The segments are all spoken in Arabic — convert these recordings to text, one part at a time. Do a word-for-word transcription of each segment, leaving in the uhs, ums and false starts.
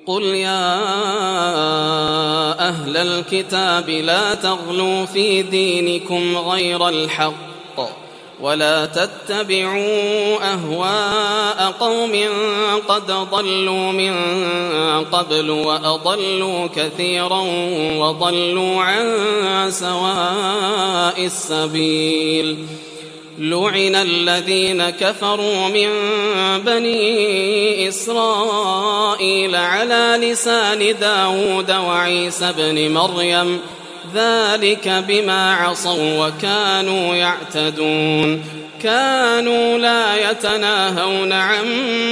قل يا أهل الكتاب لا تغلوا في دينكم غير الحق ولا تتبعوا أهواء قوم قد ضلوا من قبل وأضلوا كثيرا وضلوا عن سواء السبيل. لعن الذين كفروا من بني إسرائيل على لسان داود وعيسى بن مريم ذلك بما عصوا وكانوا يعتدون. كانوا لا يتناهون عن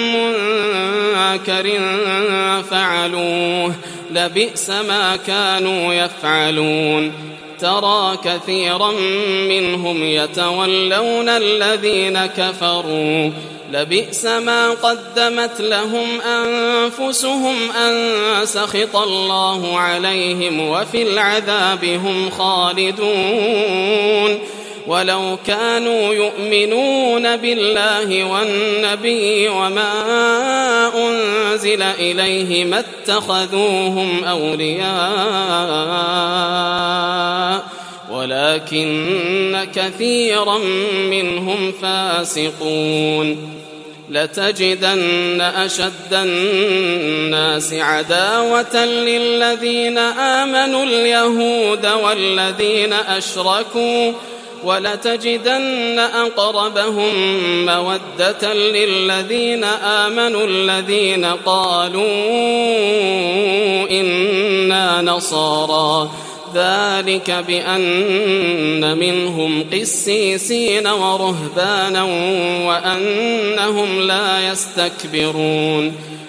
منكر فعلوه لبئس ما كانوا يفعلون. ترى كثيرا منهم يتولون الذين كفروا لبئس ما قدمت لهم أنفسهم أن سخط الله عليهم وفي العذاب هم خالدون. ولو كانوا يؤمنون بالله والنبي وما أنزل إليه ما اتخذوهم أولياء ولكن كثيرا منهم فاسقون. لتجدن أشد الناس عداوة للذين آمنوا اليهود والذين أشركوا ولتجدن أقربهم مودة للذين آمنوا الذين قالوا إنا نصارى ذلك بأن منهم قسيسين ورهبانا وأنهم لا يستكبرون.